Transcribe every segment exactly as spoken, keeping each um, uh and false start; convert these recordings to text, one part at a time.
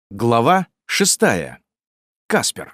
Глава шестая. Каспер.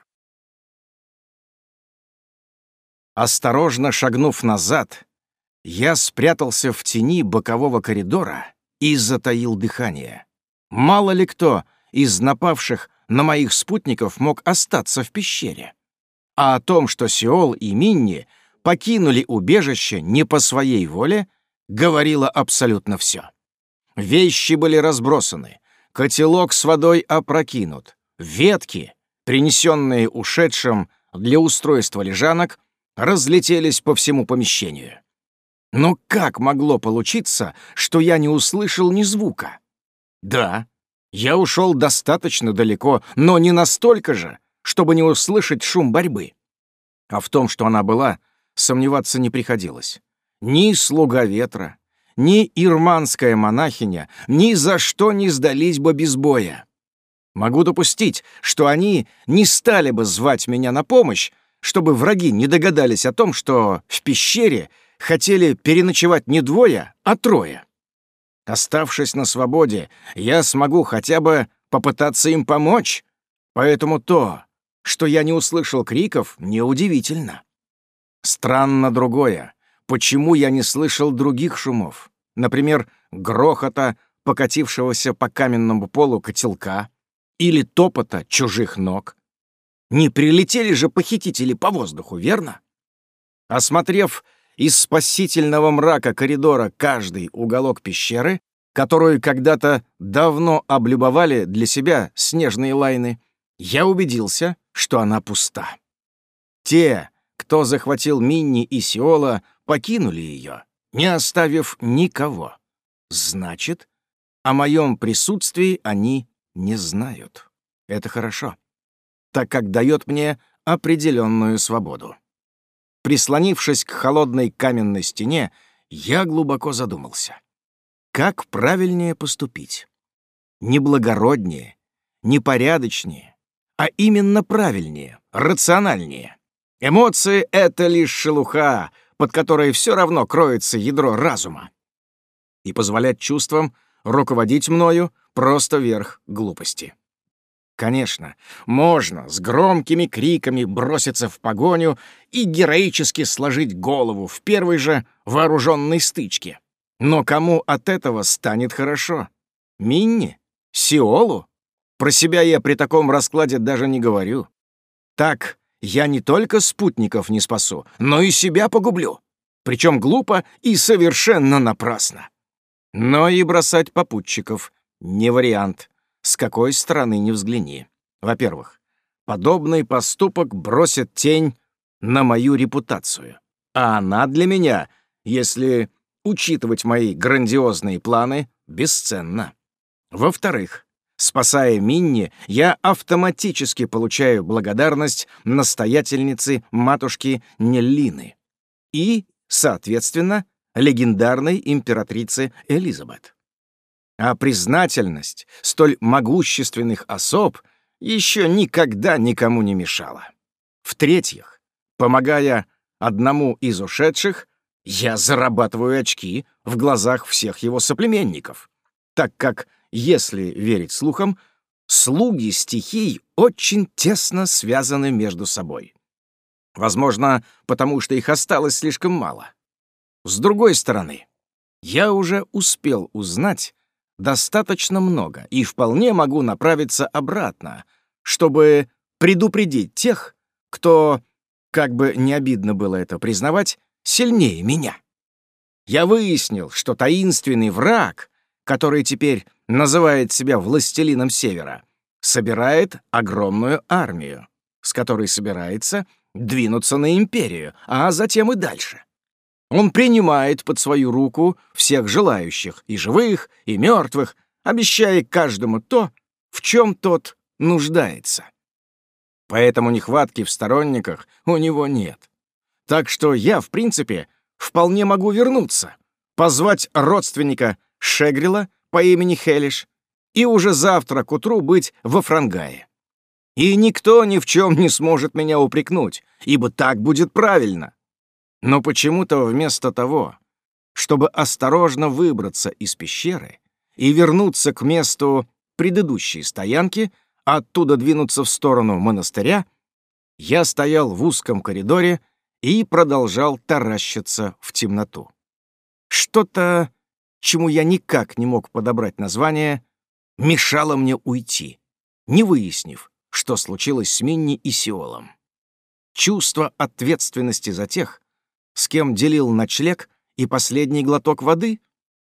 Осторожно шагнув назад, я спрятался в тени бокового коридора и затаил дыхание. Мало ли кто из напавших на моих спутников мог остаться в пещере. А о том, что Сиол и Минни покинули убежище не по своей воле, говорило абсолютно все. Вещи были разбросаны, котелок с водой опрокинут, ветки, принесенные ушедшим для устройства лежанок, разлетелись по всему помещению. Но как могло получиться, что я не услышал ни звука? Да, я ушел достаточно далеко, но не настолько же, чтобы не услышать шум борьбы. А в том, что она была, сомневаться не приходилось. Ни слуга ветра, ни ирманская монахиня ни за что не сдались бы без боя. Могу допустить, что они не стали бы звать меня на помощь, чтобы враги не догадались о том, что в пещере хотели переночевать не двое, а трое. Оставшись на свободе, я смогу хотя бы попытаться им помочь, поэтому то, что я не услышал криков, неудивительно. Странно другое. Почему я не слышал других шумов? Например, грохота, покатившегося по каменному полу котелка, или топота чужих ног. Не прилетели же похитители по воздуху, верно? Осмотрев из спасительного мрака коридора каждый уголок пещеры, которую когда-то давно облюбовали для себя снежные лайны, я убедился, что она пуста. Те, кто захватил Минни и Сиола, покинули ее, не оставив никого. Значит, о моем присутствии они не знают. Это хорошо, так как дает мне определенную свободу. Прислонившись к холодной каменной стене, я глубоко задумался. Как правильнее поступить? Не благороднее, не порядочнее, а именно правильнее, рациональнее. Эмоции — это лишь шелуха, под которой все равно кроется ядро разума. И позволять чувствам руководить мною — просто верх глупости. Конечно, можно с громкими криками броситься в погоню и героически сложить голову в первой же вооруженной стычке. Но кому от этого станет хорошо? Минни? Сиолу? Про себя я при таком раскладе даже не говорю. Так я не только спутников не спасу, но и себя погублю. Причем глупо и совершенно напрасно. Но и бросать попутчиков не вариант, с какой стороны ни взгляни. Во-первых, подобный поступок бросит тень на мою репутацию, а она для меня, если учитывать мои грандиозные планы, бесценна. Во-вторых, спасая Минни, я автоматически получаю благодарность настоятельницы матушки Неллины и, соответственно, легендарной императрицы Элизабет. А признательность столь могущественных особ еще никогда никому не мешала. В-третьих, помогая одному из ушедших, я зарабатываю очки в глазах всех его соплеменников, так как, если верить слухам, слуги стихий очень тесно связаны между собой. Возможно, потому что их осталось слишком мало. С другой стороны, я уже успел узнать достаточно много и вполне могу направиться обратно, чтобы предупредить тех, кто, как бы не обидно было это признавать, сильнее меня. Я выяснил, что таинственный враг, который теперь называет себя властелином Севера, собирает огромную армию, с которой собирается двинуться на империю, а затем и дальше. Он принимает под свою руку всех желающих, и живых, и мертвых, обещая каждому то, в чем тот нуждается. Поэтому нехватки в сторонниках у него нет. Так что я, в принципе, вполне могу вернуться, позвать родственника Шегрила по имени Хелиш и уже завтра к утру быть во Франгае. И никто ни в чем не сможет меня упрекнуть, ибо так будет правильно. Но почему-то вместо того, чтобы осторожно выбраться из пещеры и вернуться к месту предыдущей стоянки, оттуда двинуться в сторону монастыря, я стоял в узком коридоре и продолжал таращиться в темноту. Что-то, чему я никак не мог подобрать название, мешало мне уйти, не выяснив, что случилось с Минни и Сиолом. Чувство ответственности за тех, с кем делил ночлег и последний глоток воды?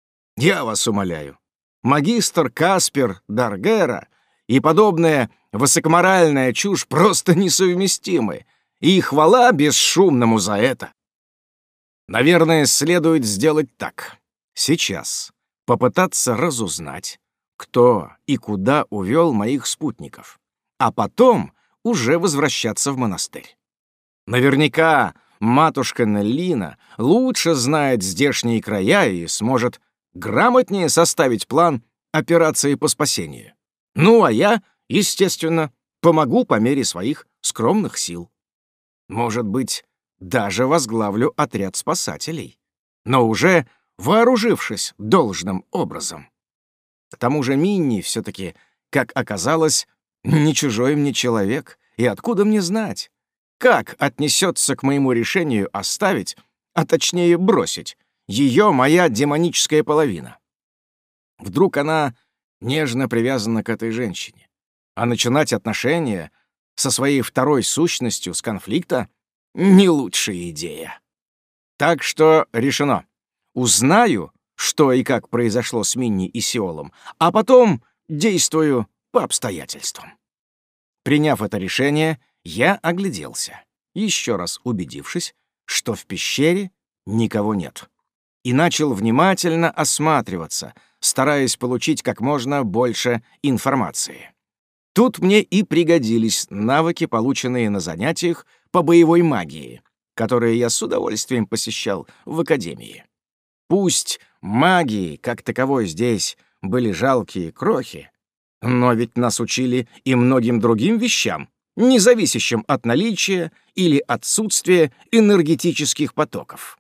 Я вас умоляю, магистр Каспер Даргера и подобная высокоморальная чушь просто несовместимы, и хвала бесшумному за это. Наверное, следует сделать так. Сейчас попытаться разузнать, кто и куда увел моих спутников, а потом уже возвращаться в монастырь. Наверняка матушка Неллина лучше знает здешние края и сможет грамотнее составить план операции по спасению. Ну, а я, естественно, помогу по мере своих скромных сил. Может быть, даже возглавлю отряд спасателей, но уже вооружившись должным образом. К тому же Минни все-таки, как оказалось, не чужой мне человек, и откуда мне знать, как отнесется к моему решению оставить, а точнее бросить, ее моя демоническая половина. Вдруг она нежно привязана к этой женщине, а начинать отношения со своей второй сущностью с конфликта — не лучшая идея. Так что решено. Узнаю, что и как произошло с Минни и Сиолом, а потом действую по обстоятельствам. Приняв это решение, я огляделся, еще раз убедившись, что в пещере никого нет, и начал внимательно осматриваться, стараясь получить как можно больше информации. Тут мне и пригодились навыки, полученные на занятиях по боевой магии, которые я с удовольствием посещал в академии. Пусть магии, как таковой, здесь были жалкие крохи, но ведь нас учили и многим другим вещам, не зависящим от наличия или отсутствия энергетических потоков.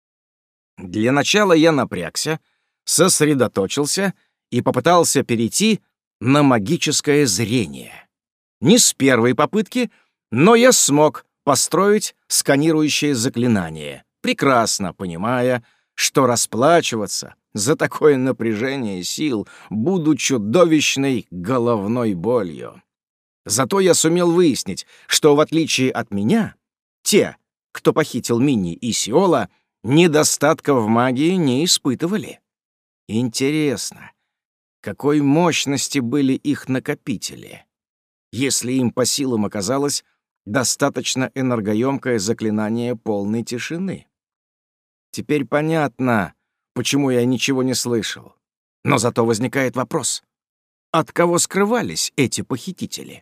Для начала я напрягся, сосредоточился и попытался перейти на магическое зрение. Не с первой попытки, но я смог построить сканирующее заклинание, прекрасно понимая, что расплачиваться за такое напряжение сил буду чудовищной головной болью. Зато я сумел выяснить, что, в отличие от меня, те, кто похитил Минни и Сиола, недостатка в магии не испытывали. Интересно, какой мощности были их накопители, если им по силам оказалось достаточно энергоемкое заклинание полной тишины? Теперь понятно, почему я ничего не слышал. Но зато возникает вопрос: от кого скрывались эти похитители?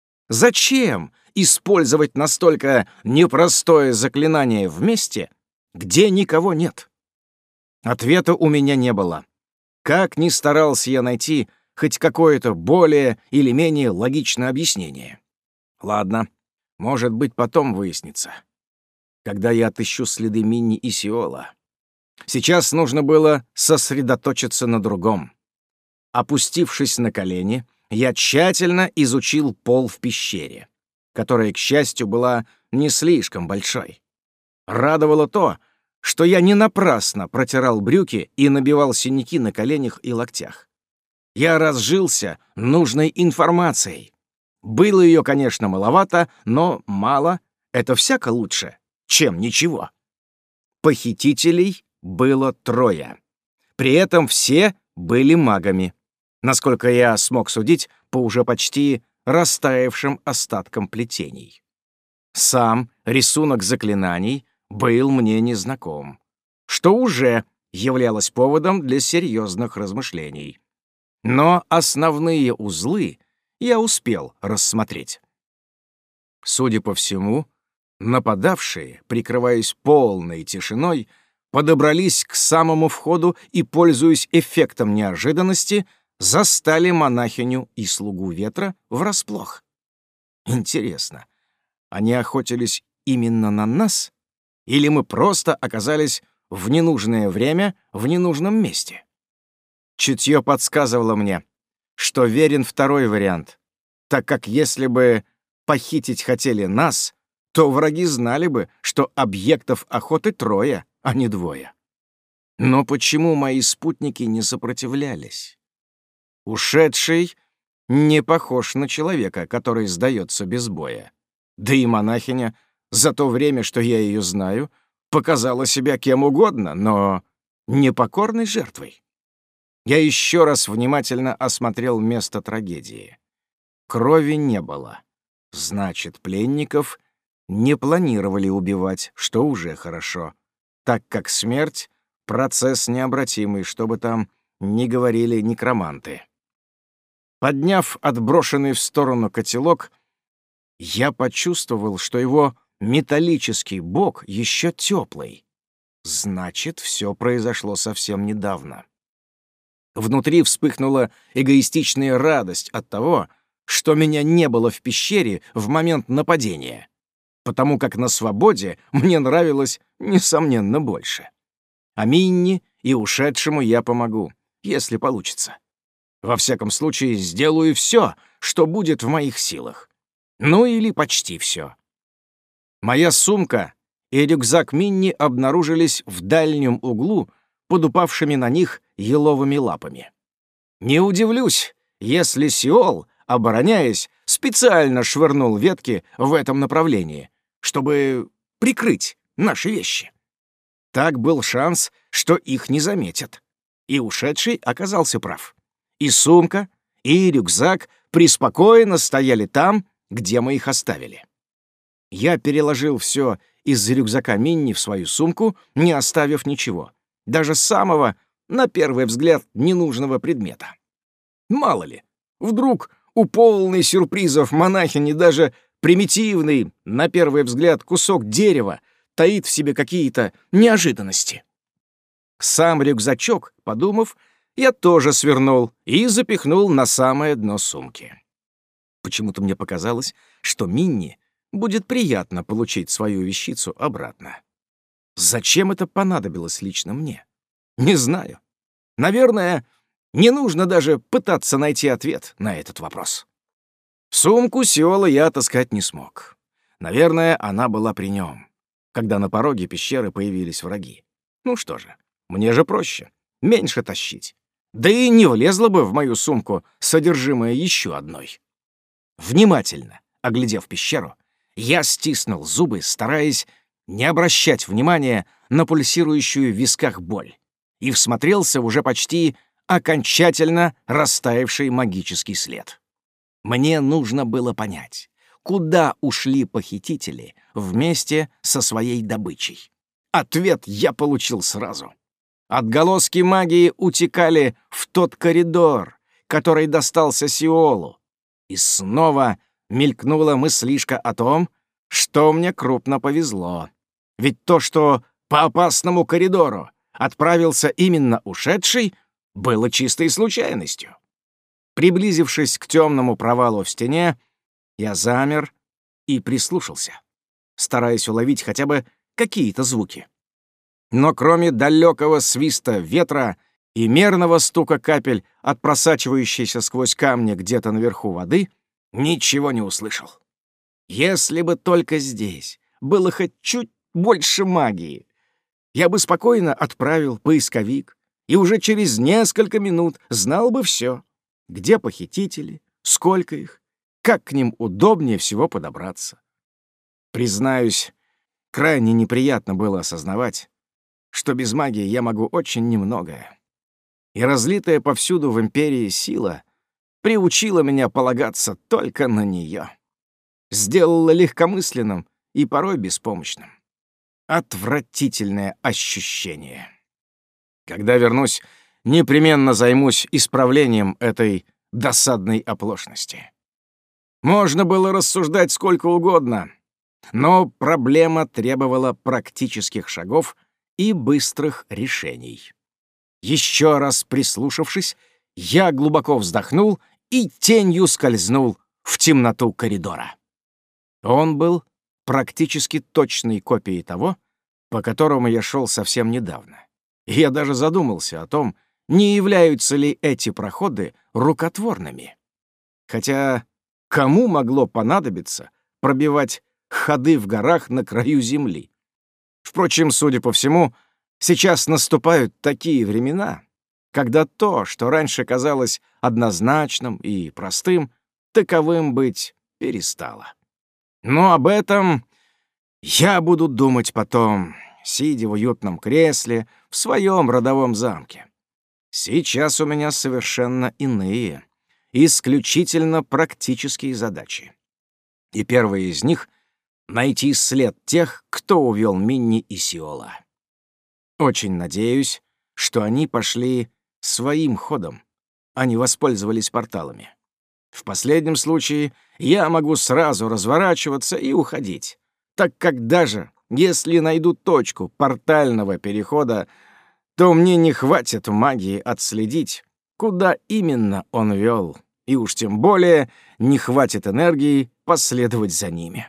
Зачем использовать настолько непростое заклинание в месте, где никого нет? Ответа у меня не было. Как ни старался я найти хоть какое-то более или менее логичное объяснение. Ладно, может быть, потом выяснится, когда я отыщу следы Минни и Сиола. Сейчас нужно было сосредоточиться на другом. Опустившись на колени, я тщательно изучил пол в пещере, которая, к счастью, была не слишком большой. Радовало то, что я не напрасно протирал брюки и набивал синяки на коленях и локтях. Я разжился нужной информацией. Было ее, конечно, маловато, но мало — это всяко лучше, чем ничего. Похитителей было трое. При этом все были магами, насколько я смог судить по уже почти растаявшим остаткам плетений. Сам рисунок заклинаний был мне незнаком, что уже являлось поводом для серьезных размышлений. Но основные узлы я успел рассмотреть. Судя по всему, нападавшие, прикрываясь полной тишиной, подобрались к самому входу и, пользуясь эффектом неожиданности, застали монахиню и слугу ветра врасплох. Интересно, они охотились именно на нас? Или мы просто оказались в ненужное время в ненужном месте? Чутье подсказывало мне, что верен второй вариант. так как если бы похитить хотели нас, то враги знали бы, что объектов охоты трое, а не двое. Но почему мои спутники не сопротивлялись? Ушедший не похож на человека, который сдается без боя. Да и монахиня за то время, что я ее знаю, показала себя кем угодно, но непокорной жертвой. Я еще раз внимательно осмотрел место трагедии. Крови не было. Значит, пленников не планировали убивать, что уже хорошо, так как смерть — процесс необратимый, что бы там ни говорили некроманты. Подняв отброшенный в сторону котелок, я почувствовал, что его металлический бок еще теплый. Значит, все произошло совсем недавно. Внутри вспыхнула эгоистичная радость от того, что меня не было в пещере в момент нападения, потому как на свободе мне нравилось, несомненно, больше. А Минни и ушедшему я помогу, если получится. Во всяком случае, сделаю все, что будет в моих силах. Ну или почти все. Моя сумка и рюкзак Минни обнаружились в дальнем углу под упавшими на них еловыми лапами. Не удивлюсь, если Сиол, обороняясь, специально швырнул ветки в этом направлении, чтобы прикрыть наши вещи. Так был шанс, что их не заметят. И ушедший оказался прав. И сумка, и рюкзак преспокойно стояли там, где мы их оставили. Я переложил все из рюкзака Минни в свою сумку, не оставив ничего, даже самого, на первый взгляд, ненужного предмета. Мало ли, вдруг у полной сюрпризов монахини даже примитивный, на первый взгляд, кусок дерева таит в себе какие-то неожиданности. Сам рюкзачок, подумав, я тоже свернул и запихнул на самое дно сумки. Почему-то мне показалось, что Минни будет приятно получить свою вещицу обратно. Зачем это понадобилось лично мне? Не знаю. Наверное, не нужно даже пытаться найти ответ на этот вопрос. Сумку Сиола я отыскать не смог. Наверное, она была при нем, когда на пороге пещеры появились враги. Ну что же, мне же проще, меньше тащить. Да и не влезло бы в мою сумку содержимое еще одной. Внимательно оглядев пещеру, я стиснул зубы, стараясь не обращать внимания на пульсирующую в висках боль, и всмотрелся в уже почти окончательно растаявший магический след. Мне нужно было понять, куда ушли похитители вместе со своей добычей. Ответ я получил сразу. Отголоски магии утекали в тот коридор, который достался Сиолу. И снова мелькнула мыслишка о том, что мне крупно повезло. Ведь то, что по опасному коридору отправился именно ушедший, было чистой случайностью. Приблизившись к темному провалу в стене, я замер и прислушался, стараясь уловить хотя бы какие-то звуки. Но кроме далекого свиста ветра и мерного стука капель от просачивающейся сквозь камни где-то наверху воды, ничего не услышал. Если бы только здесь было хоть чуть больше магии, я бы спокойно отправил поисковик и уже через несколько минут знал бы все. Где похитители, сколько их, как к ним удобнее всего подобраться. Признаюсь, крайне неприятно было осознавать, что без магии я могу очень немногое. И разлитая повсюду в Империи сила приучила меня полагаться только на нее. Сделала легкомысленным и порой беспомощным. Отвратительное ощущение. Когда вернусь, непременно займусь исправлением этой досадной оплошности. Можно было рассуждать сколько угодно, но проблема требовала практических шагов и быстрых решений. Еще раз прислушавшись, я глубоко вздохнул и тенью скользнул в темноту коридора. Он был практически точной копией того, по которому я шел совсем недавно. И я даже задумался о том, не являются ли эти проходы рукотворными. Хотя Кому могло понадобиться пробивать ходы в горах на краю земли? Впрочем, судя по всему, сейчас наступают такие времена, когда то, что раньше казалось однозначным и простым, таковым быть перестало. Но об этом я буду думать потом, сидя в уютном кресле в своем родовом замке. Сейчас у меня совершенно иные, исключительно практические задачи. И первая из них — найти след тех, кто увел Минни и Сиола. Очень надеюсь, что они пошли своим ходом, а не воспользовались порталами. В последнем случае я могу сразу разворачиваться и уходить, так как даже если найду точку портального перехода, то мне не хватит магии отследить, куда именно он вел, и уж тем более не хватит энергии последовать за ними.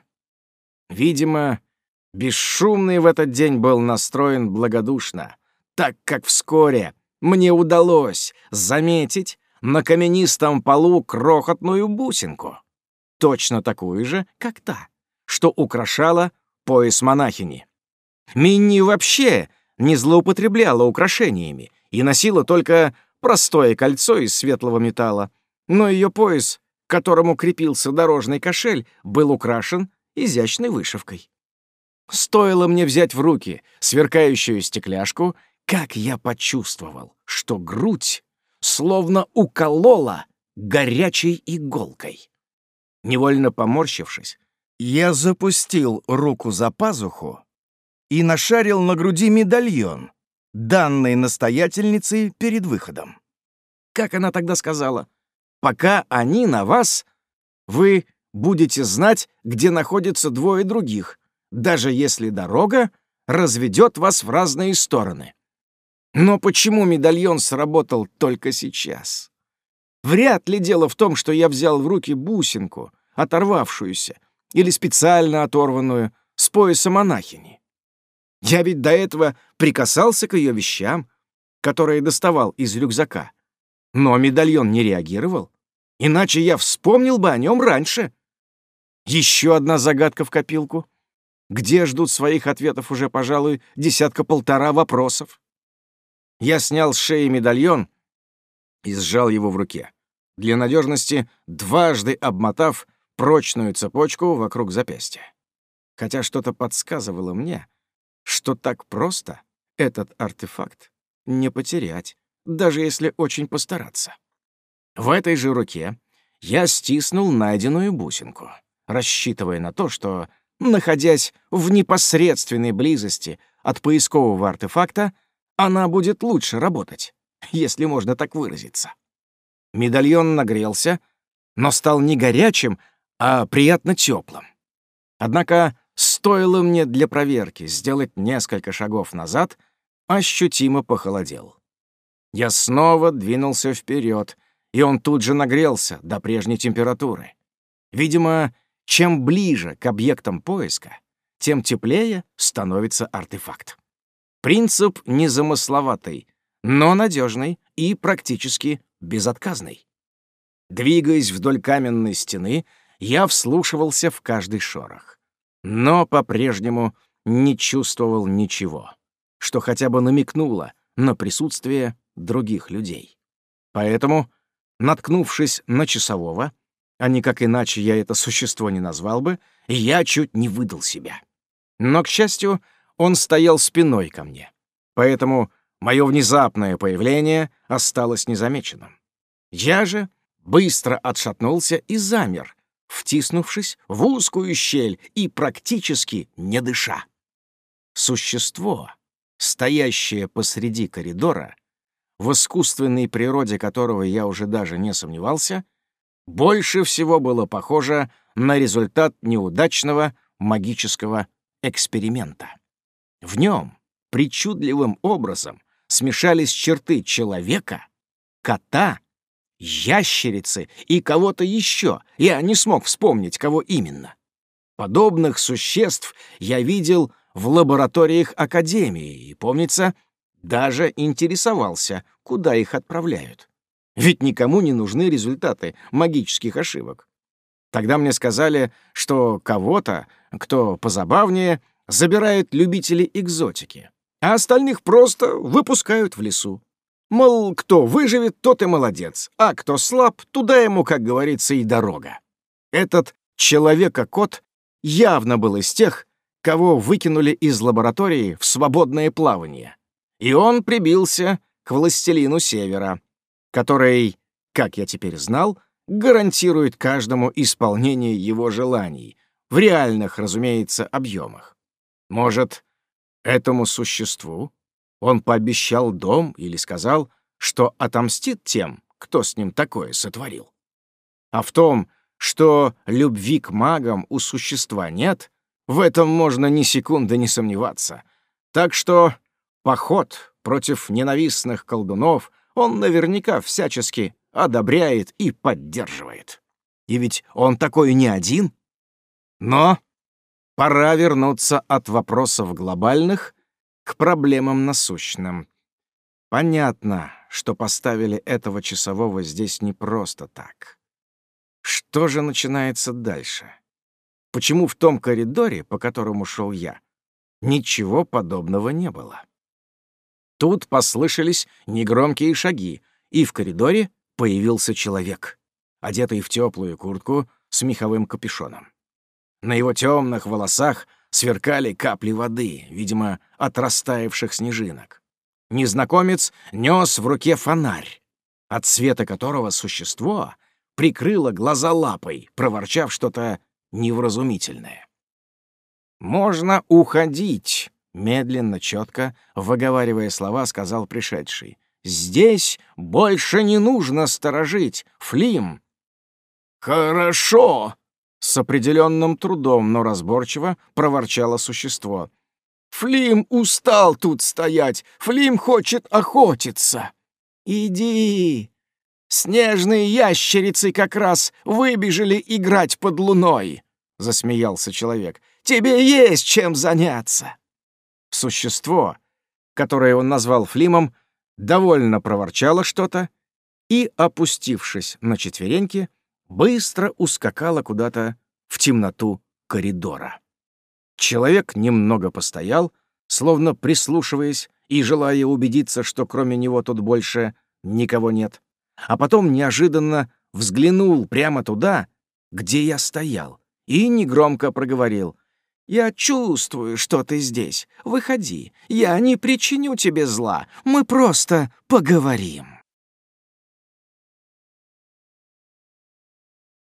Видимо, Бесшумный в этот день был настроен благодушно, так как вскоре мне удалось заметить на каменистом полу крохотную бусинку, точно такую же, как та, что украшала пояс монахини. Минни вообще не злоупотребляла украшениями и носила только простое кольцо из светлого металла, но ее пояс, к которому крепился дорожный кошель, был украшен изящной вышивкой. Стоило мне взять в руки сверкающую стекляшку, как я почувствовал, что грудь словно уколола горячей иголкой. Невольно поморщившись, я запустил руку за пазуху и нашарил на груди медальон, данный настоятельницей перед выходом. Как она тогда сказала? «Пока они на вас, вы будете знать, где находятся двое других, даже если дорога разведет вас в разные стороны». Но почему медальон сработал только сейчас? Вряд ли дело в том, что я взял в руки бусинку, оторвавшуюся, или специально оторванную с пояса монахини. Я ведь до этого прикасался к ее вещам, которые доставал из рюкзака. Но медальон не реагировал, иначе я вспомнил бы о нем раньше. Еще одна загадка в копилку, где ждут своих ответов уже, пожалуй, десятка-полтора вопросов. Я снял с шеи медальон и сжал его в руке, для надежности дважды обмотав прочную цепочку вокруг запястья. Хотя что-то подсказывало мне, что так просто этот артефакт не потерять, даже если очень постараться. В этой же руке я стиснул найденную бусинку, рассчитывая на то, что, находясь в непосредственной близости от поискового артефакта, она будет лучше работать, если можно так выразиться. Медальон нагрелся, но стал не горячим, а приятно теплым. Однако стоило мне для проверки сделать несколько шагов назад, ощутимо похолодел. Я снова двинулся вперед, и он тут же нагрелся до прежней температуры. Видимо, чем ближе к объектам поиска, тем теплее становится артефакт. Принцип незамысловатый, но надежный и практически безотказный. Двигаясь вдоль каменной стены, я вслушивался в каждый шорох, но по-прежнему не чувствовал ничего, что хотя бы намекнуло на присутствие других людей. Поэтому, наткнувшись на часового, а никак иначе я это существо не назвал бы, я чуть не выдал себя. Но, к счастью, он стоял спиной ко мне, поэтому мое внезапное появление осталось незамеченным. Я же быстро отшатнулся и замер, втиснувшись в узкую щель и практически не дыша. Существо, стоящее посреди коридора, в искусственной природе которого я уже даже не сомневался, больше всего было похоже на результат неудачного магического эксперимента. В нем причудливым образом смешались черты человека, кота, ящерицы и кого-то еще. Я не смог вспомнить, кого именно. Подобных существ я видел в лабораториях Академии и, помнится, даже интересовался, куда их отправляют. Ведь никому не нужны результаты магических ошибок. Тогда мне сказали, что кого-то, кто позабавнее, забирают любители экзотики, а остальных просто выпускают в лесу. Мол, кто выживет, тот и молодец, а кто слаб, туда ему, как говорится, и дорога. Этот человека-кот явно был из тех, кого выкинули из лаборатории в свободное плавание. И он прибился к властелину Севера, который, как я теперь знал, гарантирует каждому исполнение его желаний, в реальных, разумеется, объемах. Может, этому существу он пообещал дом или сказал, что отомстит тем, кто с ним такое сотворил. А в том, что любви к магам у существа нет, в этом можно ни секунды не сомневаться. Так что поход против ненавистных колдунов он наверняка всячески одобряет и поддерживает. И ведь он такой не один. Но пора вернуться от вопросов глобальных к проблемам насущным. Понятно, что поставили этого часового здесь не просто так. Что же начинается дальше? Почему в том коридоре, по которому шел я, ничего подобного не было? Тут послышались негромкие шаги, и в коридоре появился человек, одетый в теплую куртку с меховым капюшоном. На его темных волосах сверкали капли воды, видимо, от растаявших снежинок. Незнакомец нес в руке фонарь, от света которого существо прикрыло глаза лапой, проворчав что-то невразумительное. «Можно уходить», — медленно, четко, выговаривая слова, сказал пришедший. «Здесь больше не нужно сторожить, Флим». «Хорошо», — с определенным трудом, но разборчиво проворчало существо. «Флим устал тут стоять, Флим хочет охотиться». «Иди! Снежные ящерицы как раз выбежали играть под луной», — засмеялся человек. «Тебе есть чем заняться». Существо, которое он назвал Флимом, довольно проворчало что-то и, опустившись на четвереньки, быстро ускакало куда-то в темноту коридора. Человек немного постоял, словно прислушиваясь и желая убедиться, что кроме него тут больше никого нет, а потом неожиданно взглянул прямо туда, где я стоял, и негромко проговорил: «Я чувствую, что ты здесь. Выходи, я не причиню тебе зла, мы просто поговорим».